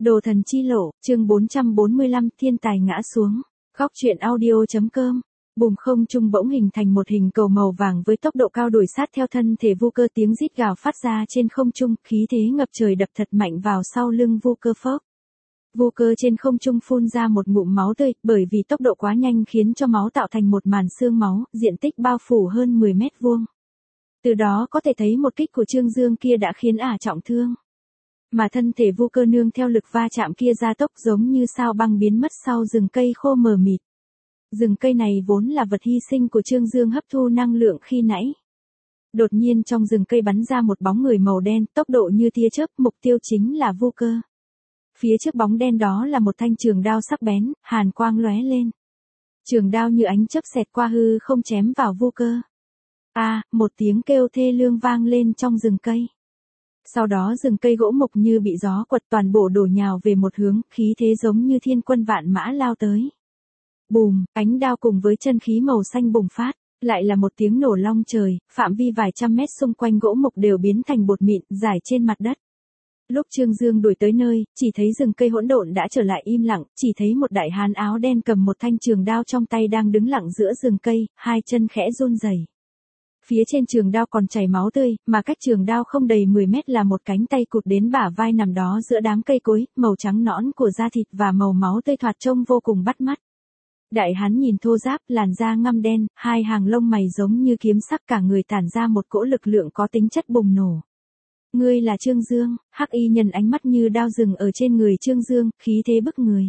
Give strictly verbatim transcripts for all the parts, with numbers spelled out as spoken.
Đồ thần chi lộ, chương bốn trăm bốn mươi lăm, thiên tài ngã xuống. Góc truyện audio.com. Bùm không trung bỗng hình thành một hình cầu màu vàng với tốc độ cao đuổi sát theo thân thể Vu Cơ, tiếng rít gào phát ra trên không trung, khí thế ngập trời đập thật mạnh vào sau lưng Vu Cơ phốc. Vu Cơ trên không trung phun ra một ngụm máu tươi, bởi vì tốc độ quá nhanh khiến cho máu tạo thành một màn xương máu, diện tích bao phủ hơn mười mét vuông. Từ đó có thể thấy một kích của Trương Dương kia đã khiến ả trọng thương. Mà thân thể Vu Cơ nương theo lực va chạm kia gia tốc giống như sao băng biến mất sau rừng cây khô mờ mịt. Rừng cây này vốn là vật hy sinh của Trương Dương hấp thu năng lượng khi nãy. Đột nhiên trong rừng cây bắn ra một bóng người màu đen, tốc độ như tia chớp, mục tiêu chính là Vu Cơ. Phía trước bóng đen đó là một thanh trường đao sắc bén, hàn quang lóe lên. Trường đao như ánh chớp xẹt qua hư không chém vào Vu Cơ. A, à, một tiếng kêu thê lương vang lên trong rừng cây. Sau đó rừng cây gỗ mục như bị gió quật toàn bộ đổ nhào về một hướng, khí thế giống như thiên quân vạn mã lao tới. Bùm, ánh đao cùng với chân khí màu xanh bùng phát, lại là một tiếng nổ long trời, phạm vi vài trăm mét xung quanh gỗ mục đều biến thành bột mịn, rải trên mặt đất. Lúc Trương Dương đuổi tới nơi, chỉ thấy rừng cây hỗn độn đã trở lại im lặng, chỉ thấy một đại hán áo đen cầm một thanh trường đao trong tay đang đứng lặng giữa rừng cây, hai chân khẽ run rẩy. Phía trên trường đao còn chảy máu tươi, mà cách trường đao không đầy mười mét là một cánh tay cụt đến bả vai nằm đó giữa đám cây cối, màu trắng nõn của da thịt và màu máu tươi thoạt trông vô cùng bắt mắt. Đại hán nhìn thô ráp, làn da ngăm đen, hai hàng lông mày giống như kiếm sắc, cả người tản ra một cỗ lực lượng có tính chất bùng nổ. Ngươi là Trương Dương? Hắc y nhân ánh mắt như đao dừng ở trên người Trương Dương, khí thế bức người.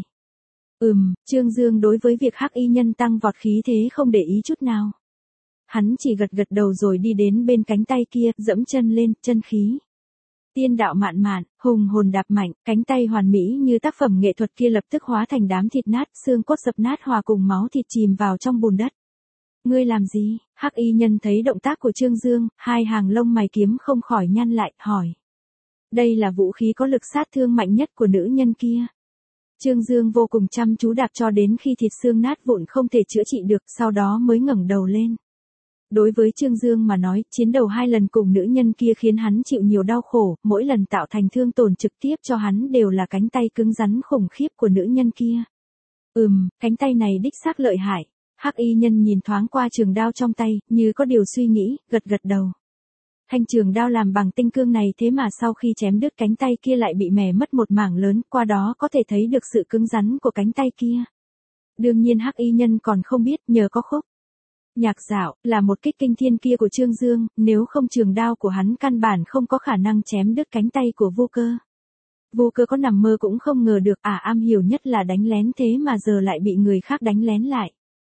Ừm, Trương Dương đối với việc hắc y nhân tăng vọt khí thế không để ý chút nào. Hắn chỉ gật gật đầu rồi đi đến bên cánh tay kia, dẫm chân lên, chân khí. Tiên đạo mạn mạn, hùng hồn đạp mạnh, cánh tay hoàn mỹ như tác phẩm nghệ thuật kia lập tức hóa thành đám thịt nát, xương cốt dập nát hòa cùng máu thịt chìm vào trong bùn đất. Ngươi làm gì? Hắc y nhân thấy động tác của Trương Dương, hai hàng lông mày kiếm không khỏi nhăn lại, hỏi. Đây là vũ khí có lực sát thương mạnh nhất của nữ nhân kia. Trương Dương vô cùng chăm chú đạp cho đến khi thịt xương nát vụn không thể chữa trị được, sau đó mới ngẩng đầu lên. Đối với Trương Dương mà nói, chiến đấu hai lần cùng nữ nhân kia khiến hắn chịu nhiều đau khổ, mỗi lần tạo thành thương tổn trực tiếp cho hắn đều là cánh tay cứng rắn khủng khiếp của nữ nhân kia. Ừm, cánh tay này đích xác lợi hại. Hắc y nhân nhìn thoáng qua trường đao trong tay, như có điều suy nghĩ, gật gật đầu. Thanh trường đao làm bằng tinh cương này thế mà sau khi chém đứt cánh tay kia lại bị mẻ mất một mảng lớn, qua đó có thể thấy được sự cứng rắn của cánh tay kia. Đương nhiên hắc y nhân còn không biết, nhờ có khúc nhạc dạo, là một kích kinh thiên kia của Trương Dương, nếu không trường đao của hắn căn bản không có khả năng chém đứt cánh tay của Vu Cơ. Vu Cơ có nằm mơ cũng không ngờ được, ả am hiểu nhất là đánh lén thế mà giờ lại bị người khác đánh lén lại.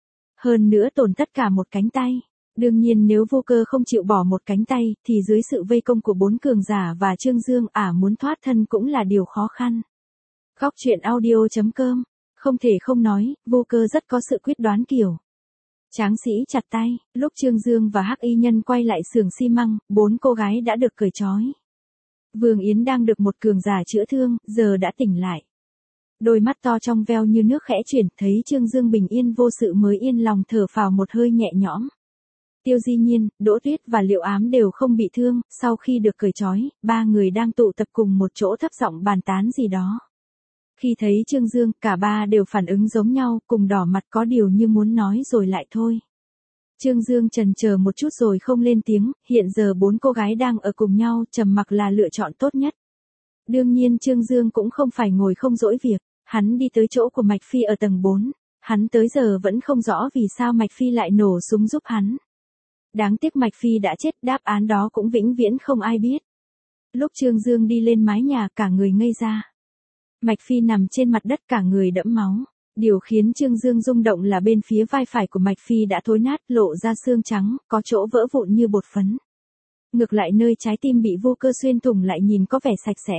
Hơn nữa tổn tất cả một cánh tay. Đương nhiên nếu Vu Cơ không chịu bỏ một cánh tay, thì dưới sự vây công của bốn cường giả và Trương Dương, ả muốn thoát thân cũng là điều khó khăn. Góc truyện audio.com. Không thể không nói, Vu Cơ rất có sự quyết đoán kiểu tráng sĩ chặt tay. Lúc Trương Dương và hắc y nhân quay lại xưởng xi măng, bốn cô gái đã được cởi trói. Vương Yến đang được một cường giả chữa thương, giờ đã tỉnh lại. Đôi mắt to trong veo như nước khẽ chuyển, thấy Trương Dương bình yên vô sự mới yên lòng thở phào một hơi nhẹ nhõm. Tiêu Di Nhiên, Đỗ Tuyết và Liệu Ám đều không bị thương, sau khi được cởi trói, ba người đang tụ tập cùng một chỗ thấp giọng bàn tán gì đó. Khi thấy Trương Dương, cả ba đều phản ứng giống nhau, cùng đỏ mặt có điều như muốn nói rồi lại thôi. Trương Dương chần chờ một chút rồi không lên tiếng, hiện giờ bốn cô gái đang ở cùng nhau, trầm mặc là lựa chọn tốt nhất. Đương nhiên Trương Dương cũng không phải ngồi không dỗi việc, hắn đi tới chỗ của Mạch Phi ở tầng bốn, hắn tới giờ vẫn không rõ vì sao Mạch Phi lại nổ súng giúp hắn. Đáng tiếc Mạch Phi đã chết, đáp án đó cũng vĩnh viễn không ai biết. Lúc Trương Dương đi lên mái nhà cả người ngây ra. Mạch Phi nằm trên mặt đất cả người đẫm máu. Điều khiến Trương Dương rung động là bên phía vai phải của Mạch Phi đã thối nát, lộ ra xương trắng, có chỗ vỡ vụn như bột phấn. Ngược lại nơi trái tim bị Vu Cơ xuyên thủng lại nhìn có vẻ sạch sẽ.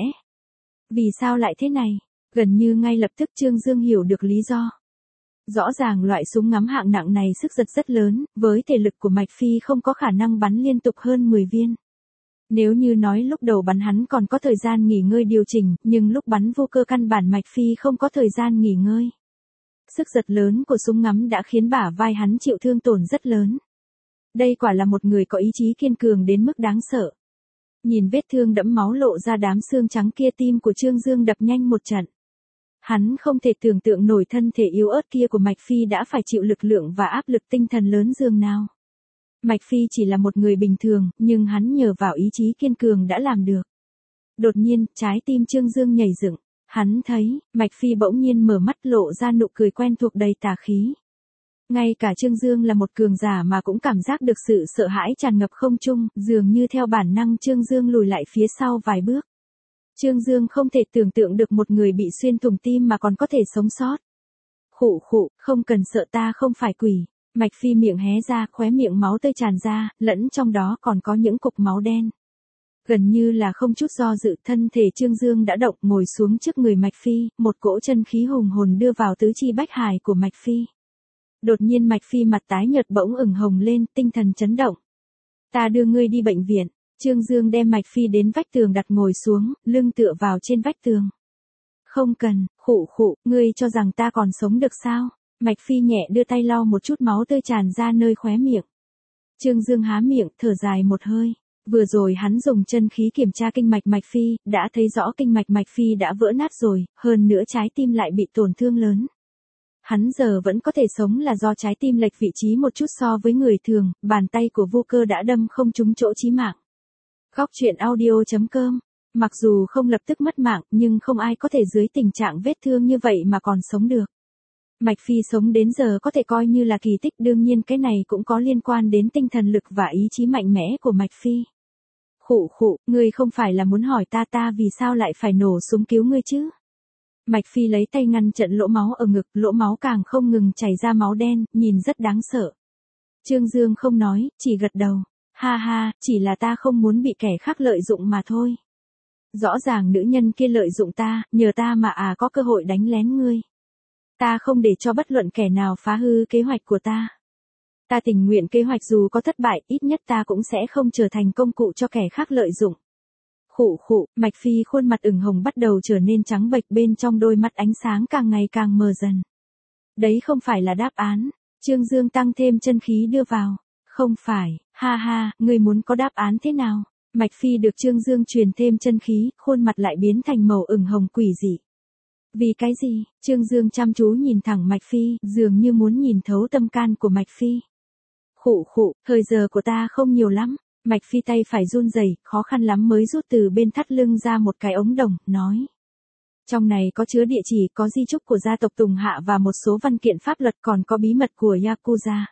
Vì sao lại thế này? Gần như ngay lập tức Trương Dương hiểu được lý do. Rõ ràng loại súng ngắm hạng nặng này sức giật rất lớn, với thể lực của Mạch Phi không có khả năng bắn liên tục hơn mười viên. Nếu như nói lúc đầu bắn hắn còn có thời gian nghỉ ngơi điều chỉnh, nhưng lúc bắn Vu Cơ căn bản Mạch Phi không có thời gian nghỉ ngơi. Sức giật lớn của súng ngắm đã khiến bả vai hắn chịu thương tổn rất lớn. Đây quả là một người có ý chí kiên cường đến mức đáng sợ. Nhìn vết thương đẫm máu lộ ra đám xương trắng kia, tim của Trương Dương đập nhanh một trận. Hắn không thể tưởng tượng nổi thân thể yếu ớt kia của Mạch Phi đã phải chịu lực lượng và áp lực tinh thần lớn dường nào. Mạch Phi chỉ là một người bình thường, nhưng hắn nhờ vào ý chí kiên cường đã làm được. Đột nhiên, trái tim Trương Dương nhảy dựng. Hắn thấy, Mạch Phi bỗng nhiên mở mắt lộ ra nụ cười quen thuộc đầy tà khí. Ngay cả Trương Dương là một cường giả mà cũng cảm giác được sự sợ hãi tràn ngập không trung, dường như theo bản năng Trương Dương lùi lại phía sau vài bước. Trương Dương không thể tưởng tượng được một người bị xuyên thủng tim mà còn có thể sống sót. Khụ khụ, không cần sợ, ta không phải quỷ. Mạch Phi miệng hé ra, khóe miệng máu tươi tràn ra, lẫn trong đó còn có những cục máu đen. Gần như là không chút do dự, thân thể Trương Dương đã động, ngồi xuống trước người Mạch Phi, một cỗ chân khí hùng hồn đưa vào tứ chi bách hải của Mạch Phi. Đột nhiên Mạch Phi mặt tái nhợt bỗng ửng hồng lên, tinh thần chấn động. Ta đưa ngươi đi bệnh viện. Trương Dương đem Mạch Phi đến vách tường đặt ngồi xuống, lưng tựa vào trên vách tường. Không cần, khụ khụ, ngươi cho rằng ta còn sống được sao? Mạch Phi nhẹ đưa tay lau một chút máu tươi tràn ra nơi khóe miệng. Trương Dương há miệng, thở dài một hơi. Vừa rồi hắn dùng chân khí kiểm tra kinh mạch Mạch Phi, đã thấy rõ kinh mạch Mạch Phi đã vỡ nát rồi, hơn nữa trái tim lại bị tổn thương lớn. Hắn giờ vẫn có thể sống là do trái tim lệch vị trí một chút so với người thường, bàn tay của vô cơ đã đâm không trúng chỗ chí mạng. Góc truyện audio chấm com. Mặc dù không lập tức mất mạng, nhưng không ai có thể dưới tình trạng vết thương như vậy mà còn sống được. Mạch Phi sống đến giờ có thể coi như là kỳ tích, đương nhiên cái này cũng có liên quan đến tinh thần lực và ý chí mạnh mẽ của Mạch Phi. Khụ khụ, ngươi không phải là muốn hỏi ta ta vì sao lại phải nổ súng cứu ngươi chứ? Mạch Phi lấy tay ngăn chặn lỗ máu ở ngực, lỗ máu càng không ngừng chảy ra máu đen, nhìn rất đáng sợ. Trương Dương không nói, chỉ gật đầu. Ha ha, chỉ là ta không muốn bị kẻ khác lợi dụng mà thôi. Rõ ràng nữ nhân kia lợi dụng ta, nhờ ta mà à có cơ hội đánh lén ngươi. Ta không để cho bất luận kẻ nào phá hư kế hoạch của ta. Ta tình nguyện kế hoạch dù có thất bại, ít nhất ta cũng sẽ không trở thành công cụ cho kẻ khác lợi dụng. Khụ khụ, Mạch Phi khuôn mặt ửng hồng bắt đầu trở nên trắng bệch, bên trong đôi mắt ánh sáng càng ngày càng mờ dần. Đấy không phải là đáp án. Trương Dương tăng thêm chân khí đưa vào. Không phải, ha ha, ngươi muốn có đáp án thế nào? Mạch Phi được Trương Dương truyền thêm chân khí, khuôn mặt lại biến thành màu ửng hồng quỷ dị. Vì cái gì? Trương Dương chăm chú nhìn thẳng Mạch Phi, dường như muốn nhìn thấu tâm can của Mạch Phi. Khụ khụ, thời giờ của ta không nhiều lắm. Mạch Phi tay phải run rẩy, khó khăn lắm mới rút từ bên thắt lưng ra một cái ống đồng, nói. Trong này có chứa địa chỉ, có di chúc của gia tộc Tùng Hạ và một số văn kiện pháp luật, còn có bí mật của Yakuza.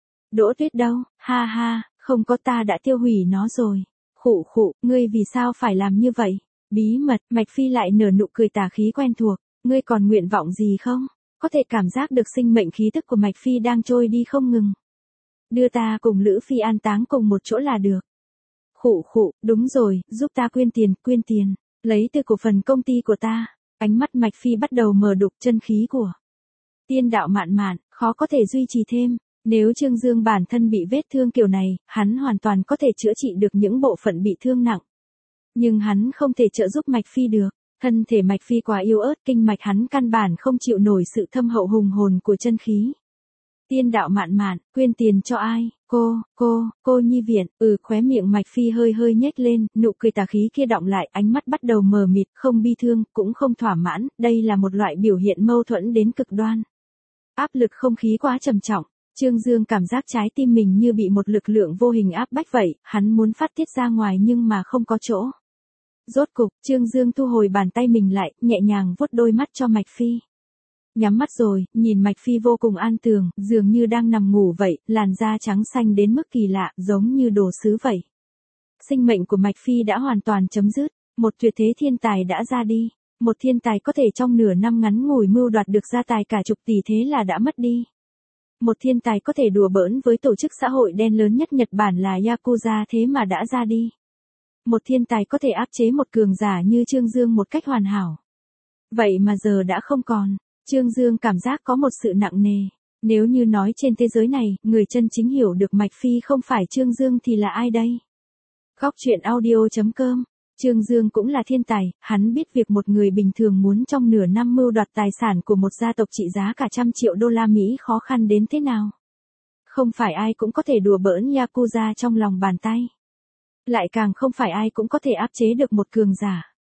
Đỗ Tuyết đâu? Ha ha, không có, ta đã tiêu hủy nó rồi. Khụ khụ, ngươi vì sao phải làm như vậy? Bí mật, Mạch Phi lại nở nụ cười tà khí quen thuộc. Ngươi còn nguyện vọng gì không? Có thể cảm giác được sinh mệnh khí tức của Mạch Phi đang trôi đi không ngừng. Đưa ta cùng Lữ Phi an táng cùng một chỗ là được. Khụ khụ, đúng rồi, giúp ta quyên tiền, quyên tiền. Lấy từ cổ phần công ty của ta. Ánh mắt Mạch Phi bắt đầu mờ đục, chân khí của tiên đạo mạn mạn, khó có thể duy trì thêm. Nếu Trương Dương bản thân bị vết thương kiểu này, hắn hoàn toàn có thể chữa trị được những bộ phận bị thương nặng. Nhưng hắn không thể trợ giúp Mạch Phi được. Thân thể Mạch Phi quá yếu ớt, kinh mạch hắn căn bản không chịu nổi sự thâm hậu hùng hồn của chân khí. Tiên đạo mạn mạn, quyên tiền cho ai? Cô, cô, cô nhi viện, ừ, khóe miệng Mạch Phi hơi hơi nhếch lên, nụ cười tà khí kia đọng lại, ánh mắt bắt đầu mờ mịt, không bi thương, cũng không thỏa mãn, đây là một loại biểu hiện mâu thuẫn đến cực đoan. Áp lực không khí quá trầm trọng, Trương Dương cảm giác trái tim mình như bị một lực lượng vô hình áp bách vậy, hắn muốn phát tiết ra ngoài nhưng mà không có chỗ. Rốt cục, Trương Dương thu hồi bàn tay mình lại, nhẹ nhàng vuốt đôi mắt cho Mạch Phi. Nhắm mắt rồi, nhìn Mạch Phi vô cùng an tường, dường như đang nằm ngủ vậy, làn da trắng xanh đến mức kỳ lạ, giống như đồ sứ vậy. Sinh mệnh của Mạch Phi đã hoàn toàn chấm dứt, một tuyệt thế thiên tài đã ra đi. Một thiên tài có thể trong nửa năm ngắn ngủi mưu đoạt được gia tài cả chục tỷ thế là đã mất đi. Một thiên tài có thể đùa bỡn với tổ chức xã hội đen lớn nhất Nhật Bản là Yakuza thế mà đã ra đi. Một thiên tài có thể áp chế một cường giả như Trương Dương một cách hoàn hảo. Vậy mà giờ đã không còn. Trương Dương cảm giác có một sự nặng nề. Nếu như nói trên thế giới này, người chân chính hiểu được Mạch Phi không phải Trương Dương thì là ai đây? Góc truyện audio chấm com. Trương Dương cũng là thiên tài, hắn biết việc một người bình thường muốn trong nửa năm mưu đoạt tài sản của một gia tộc trị giá cả trăm triệu đô la Mỹ khó khăn đến thế nào. Không phải ai cũng có thể đùa bỡn Yakuza trong lòng bàn tay. Lại càng không phải ai cũng có thể áp chế được một cường giả.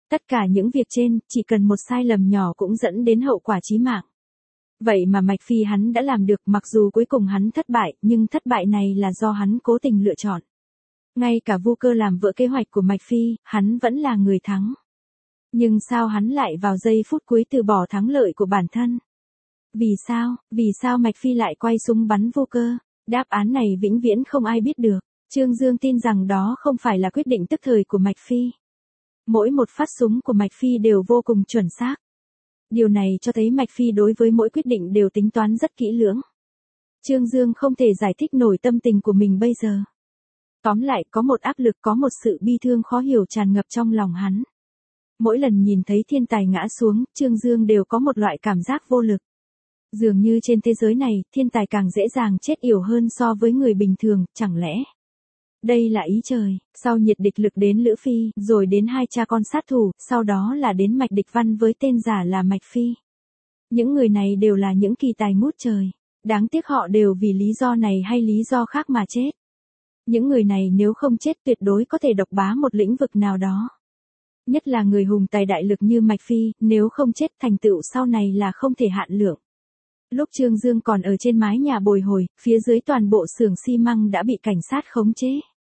Tất cả những việc trên, chỉ cần một sai lầm nhỏ cũng dẫn đến hậu quả chí mạng. Vậy mà Mạch Phi hắn đã làm được, mặc dù cuối cùng hắn thất bại, nhưng thất bại này là do hắn cố tình lựa chọn. Ngay cả Vu Cơ làm vỡ kế hoạch của Mạch Phi, hắn vẫn là người thắng. Nhưng sao hắn lại vào giây phút cuối từ bỏ thắng lợi của bản thân? Vì sao, vì sao Mạch Phi lại quay súng bắn Vu Cơ? Đáp án này vĩnh viễn không ai biết được. Trương Dương tin rằng đó không phải là quyết định tức thời của Mạch Phi. Mỗi một phát súng của Mạch Phi đều vô cùng chuẩn xác. Điều này cho thấy Mạch Phi đối với mỗi quyết định đều tính toán rất kỹ lưỡng. Trương Dương không thể giải thích nổi tâm tình của mình bây giờ. Tóm lại, có một áp lực, có một sự bi thương khó hiểu tràn ngập trong lòng hắn. Mỗi lần nhìn thấy thiên tài ngã xuống, Trương Dương đều có một loại cảm giác vô lực. Dường như trên thế giới này, thiên tài càng dễ dàng chết yểu hơn so với người bình thường, chẳng lẽ? Đây là ý trời, sau nhiệt địch lực đến Lữ Phi, rồi đến hai cha con sát thủ, sau đó là đến Mạch Địch Văn với tên giả là Mạch Phi. Những người này đều là những kỳ tài ngút trời. Đáng tiếc họ đều vì lý do này hay lý do khác mà chết. Những người này nếu không chết tuyệt đối có thể độc bá một lĩnh vực nào đó. Nhất là người hùng tài đại lực như Mạch Phi, nếu không chết thành tựu sau này là không thể hạn lượng. Lúc Trương Dương còn ở trên mái nhà bồi hồi, phía dưới toàn bộ xưởng xi măng đã bị cảnh sát khống chế.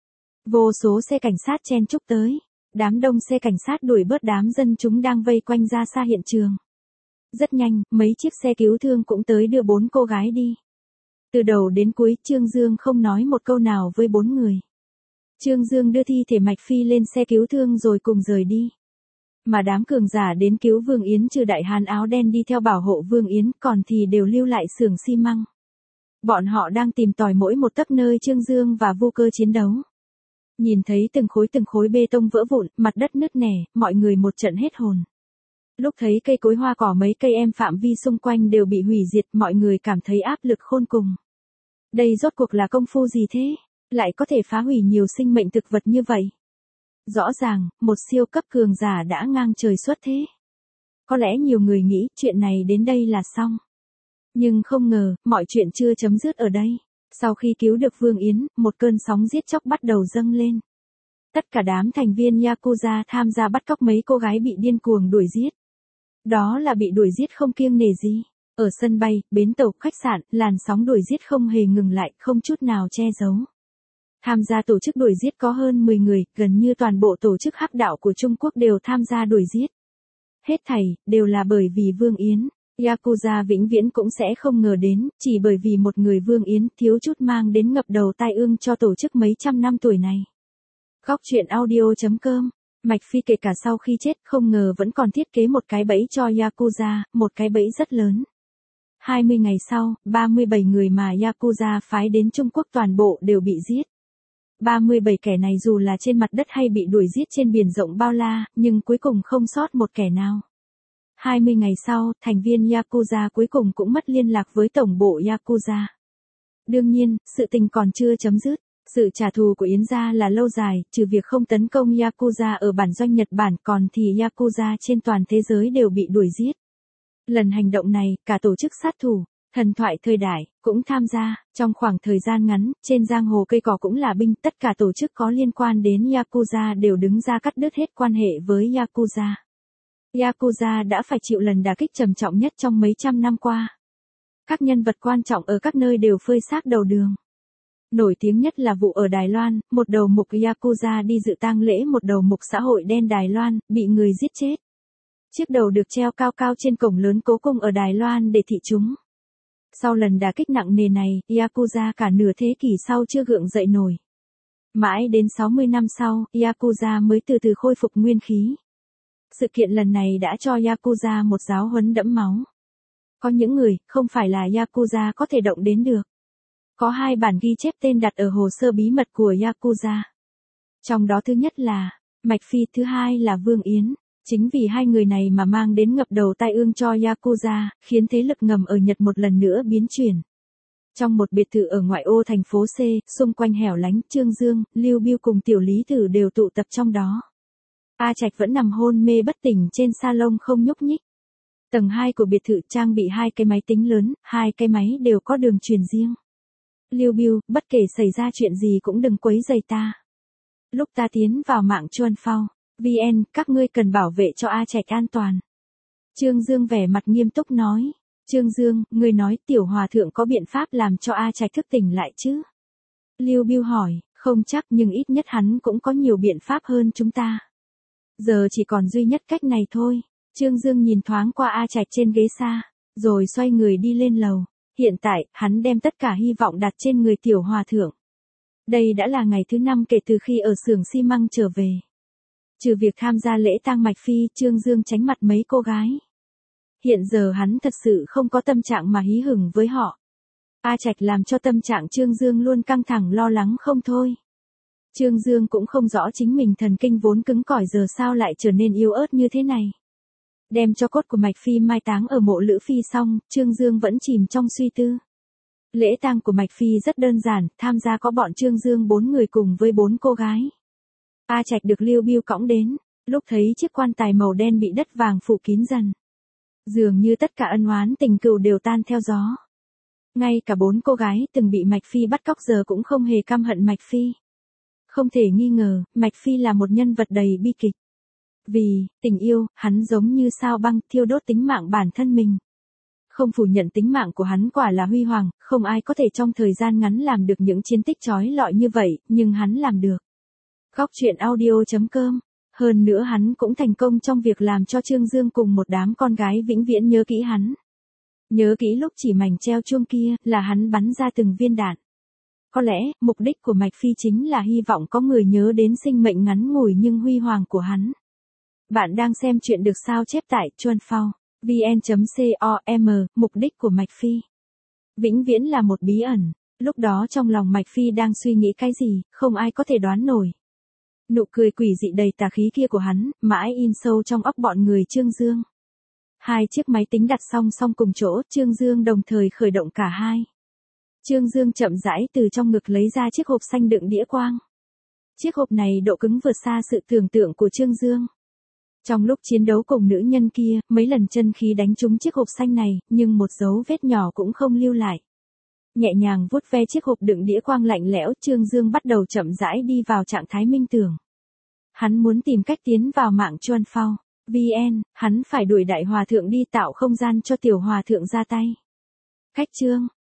Vô số xe cảnh sát chen chúc tới. Đám đông xe cảnh sát đuổi bớt đám dân chúng đang vây quanh ra xa hiện trường. Rất nhanh, mấy chiếc xe cứu thương cũng tới đưa bốn cô gái đi. Từ đầu đến cuối, Trương Dương không nói một câu nào với bốn người. Trương Dương đưa thi thể Mạch Phi lên xe cứu thương rồi cùng rời đi. Mà đám cường giả đến cứu Vương Yến trừ đại hán áo đen đi theo bảo hộ Vương Yến, còn thì đều lưu lại xưởng xi măng. Bọn họ đang tìm tòi mỗi một tấc nơi Trương Dương và Vu Cơ chiến đấu. Nhìn thấy từng khối từng khối bê tông vỡ vụn, mặt đất nứt nẻ, mọi người một trận hết hồn. Lúc thấy cây cối hoa cỏ mấy cây em phạm vi xung quanh đều bị hủy diệt, mọi người cảm thấy áp lực khôn cùng. Đây rốt cuộc là công phu gì thế? Lại có thể phá hủy nhiều sinh mệnh thực vật như vậy? Rõ ràng, một siêu cấp cường giả đã ngang trời xuất thế. Có lẽ nhiều người nghĩ chuyện này đến đây là xong. Nhưng không ngờ, mọi chuyện chưa chấm dứt ở đây. Sau khi cứu được Vương Yến, một cơn sóng giết chóc bắt đầu dâng lên. Tất cả đám thành viên Yakuza tham gia bắt cóc mấy cô gái bị điên cuồng đuổi giết. Đó là bị đuổi giết không kiêng nể gì. Ở sân bay, bến tàu, khách sạn, làn sóng đuổi giết không hề ngừng lại, không chút nào che giấu. Tham gia tổ chức đuổi giết có hơn mười người, gần như toàn bộ tổ chức hắc đạo của Trung Quốc đều tham gia đuổi giết. Hết thảy, đều là bởi vì Vương Yến. Yakuza vĩnh viễn cũng sẽ không ngờ đến, chỉ bởi vì một người Vương Yến thiếu chút mang đến ngập đầu tai ương cho tổ chức mấy trăm năm tuổi này. Góc truyện audio chấm com. Mạch Phi kể cả sau khi chết không ngờ vẫn còn thiết kế một cái bẫy cho Yakuza, một cái bẫy rất lớn. hai mươi ngày sau, ba mươi bảy người mà Yakuza phái đến Trung Quốc toàn bộ đều bị giết. ba mươi bảy kẻ này dù là trên mặt đất hay bị đuổi giết trên biển rộng bao la, nhưng cuối cùng không sót một kẻ nào. hai mươi ngày sau, thành viên Yakuza cuối cùng cũng mất liên lạc với tổng bộ Yakuza. Đương nhiên, sự tình còn chưa chấm dứt. Sự trả thù của Yến gia là lâu dài, trừ việc không tấn công Yakuza ở bản doanh Nhật Bản còn thì Yakuza trên toàn thế giới đều bị đuổi giết. Lần hành động này, cả tổ chức sát thủ, thần thoại thời đại, cũng tham gia. Trong khoảng thời gian ngắn, trên giang hồ cây cỏ cũng là binh, tất cả tổ chức có liên quan đến Yakuza đều đứng ra cắt đứt hết quan hệ với Yakuza. Yakuza đã phải chịu lần đả kích trầm trọng nhất trong mấy trăm năm qua. Các nhân vật quan trọng ở các nơi đều phơi xác đầu đường. Nổi tiếng nhất là vụ ở Đài Loan, một đầu mục Yakuza đi dự tang lễ một đầu mục xã hội đen Đài Loan, bị người giết chết. Chiếc đầu được treo cao cao trên cổng lớn cố cung ở Đài Loan để thị chúng. Sau lần đả kích nặng nề này, Yakuza cả nửa thế kỷ sau chưa gượng dậy nổi. Mãi đến sáu mươi năm sau, Yakuza mới từ từ khôi phục nguyên khí. Sự kiện lần này đã cho Yakuza một giáo huấn đẫm máu. Có những người, không phải là Yakuza có thể động đến được. Có hai bản ghi chép tên đặt ở hồ sơ bí mật của Yakuza. Trong đó thứ nhất là Mạch Phi, thứ hai là Vương Yến. Chính vì hai người này mà mang đến ngập đầu tai ương cho Yakuza, khiến thế lực ngầm ở Nhật một lần nữa biến chuyển. Trong một biệt thự ở ngoại ô thành phố C, xung quanh hẻo lánh, Trương Dương, Lưu Biêu cùng Tiểu Lý Tử đều tụ tập trong đó. A Trạch vẫn nằm hôn mê bất tỉnh trên salon không nhúc nhích. Tầng hai của biệt thự trang bị hai cái máy tính lớn, hai cái máy đều có đường truyền riêng. Lưu Biêu, bất kể xảy ra chuyện gì cũng đừng quấy rầy ta. Lúc ta tiến vào mạng Chuan Phao, vê en, các ngươi cần bảo vệ cho A Trạch an toàn. Trương Dương vẻ mặt nghiêm túc nói. Trương Dương, ngươi nói tiểu hòa thượng có biện pháp làm cho A Trạch thức tỉnh lại chứ? Lưu Biêu hỏi, không chắc nhưng ít nhất hắn cũng có nhiều biện pháp hơn chúng ta. Giờ chỉ còn duy nhất cách này thôi. Trương Dương nhìn thoáng qua A Trạch trên ghế xa, rồi xoay người đi lên lầu. Hiện tại, hắn đem tất cả hy vọng đặt trên người tiểu hòa thượng. Đây đã là ngày thứ năm kể từ khi ở xưởng xi măng trở về. Trừ việc tham gia lễ tang Mạch Phi, Trương Dương tránh mặt mấy cô gái. Hiện giờ hắn thật sự không có tâm trạng mà hí hửng với họ. A Trạch làm cho tâm trạng Trương Dương luôn căng thẳng lo lắng không thôi. Trương Dương cũng không rõ chính mình thần kinh vốn cứng cỏi giờ sao lại trở nên yếu ớt như thế này. Đem cho cốt của Mạch Phi mai táng ở mộ Lữ Phi xong, Trương Dương vẫn chìm trong suy tư. Lễ tang của Mạch Phi rất đơn giản, tham gia có bọn Trương Dương bốn người cùng với bốn cô gái. A Trạch được Lưu Biêu cõng đến, lúc thấy chiếc quan tài màu đen bị đất vàng phủ kín dần. Dường như tất cả ân oán tình cừu đều tan theo gió. Ngay cả bốn cô gái từng bị Mạch Phi bắt cóc giờ cũng không hề căm hận Mạch Phi. Không thể nghi ngờ, Mạch Phi là một nhân vật đầy bi kịch. Vì tình yêu, hắn giống như sao băng thiêu đốt tính mạng bản thân mình. Không phủ nhận tính mạng của hắn quả là huy hoàng, không ai có thể trong thời gian ngắn làm được những chiến tích chói lọi như vậy, nhưng hắn làm được. Góc truyện audio chấm com. Hơn nữa hắn cũng thành công trong việc làm cho Trương Dương cùng một đám con gái vĩnh viễn nhớ kỹ hắn. Nhớ kỹ lúc chỉ mảnh treo chuông kia là hắn bắn ra từng viên đạn. Có lẽ, mục đích của Mạch Phi chính là hy vọng có người nhớ đến sinh mệnh ngắn ngủi nhưng huy hoàng của hắn. Bạn đang xem chuyện được sao chép tại chuan phao vn chấm com. Mục đích của Mạch Phi vĩnh viễn là một bí ẩn. Lúc đó trong lòng Mạch Phi đang suy nghĩ cái gì, không ai có thể đoán nổi. Nụ cười quỷ dị đầy tà khí kia của hắn, mãi in sâu trong óc bọn người Trương Dương. Hai chiếc máy tính đặt song song cùng chỗ, Trương Dương đồng thời khởi động cả hai. Trương Dương chậm rãi từ trong ngực lấy ra chiếc hộp xanh đựng đĩa quang. Chiếc hộp này độ cứng vượt xa sự tưởng tượng của Trương Dương. Trong lúc chiến đấu cùng nữ nhân kia, mấy lần chân khí đánh trúng chiếc hộp xanh này, nhưng một dấu vết nhỏ cũng không lưu lại. Nhẹ nhàng vuốt ve chiếc hộp đựng đĩa quang lạnh lẽo, Trương Dương bắt đầu chậm rãi đi vào trạng thái minh tưởng. Hắn muốn tìm cách tiến vào mạng chuan phao vn, hắn phải đuổi đại hòa thượng đi tạo không gian cho tiểu hòa thượng ra tay. Khách chương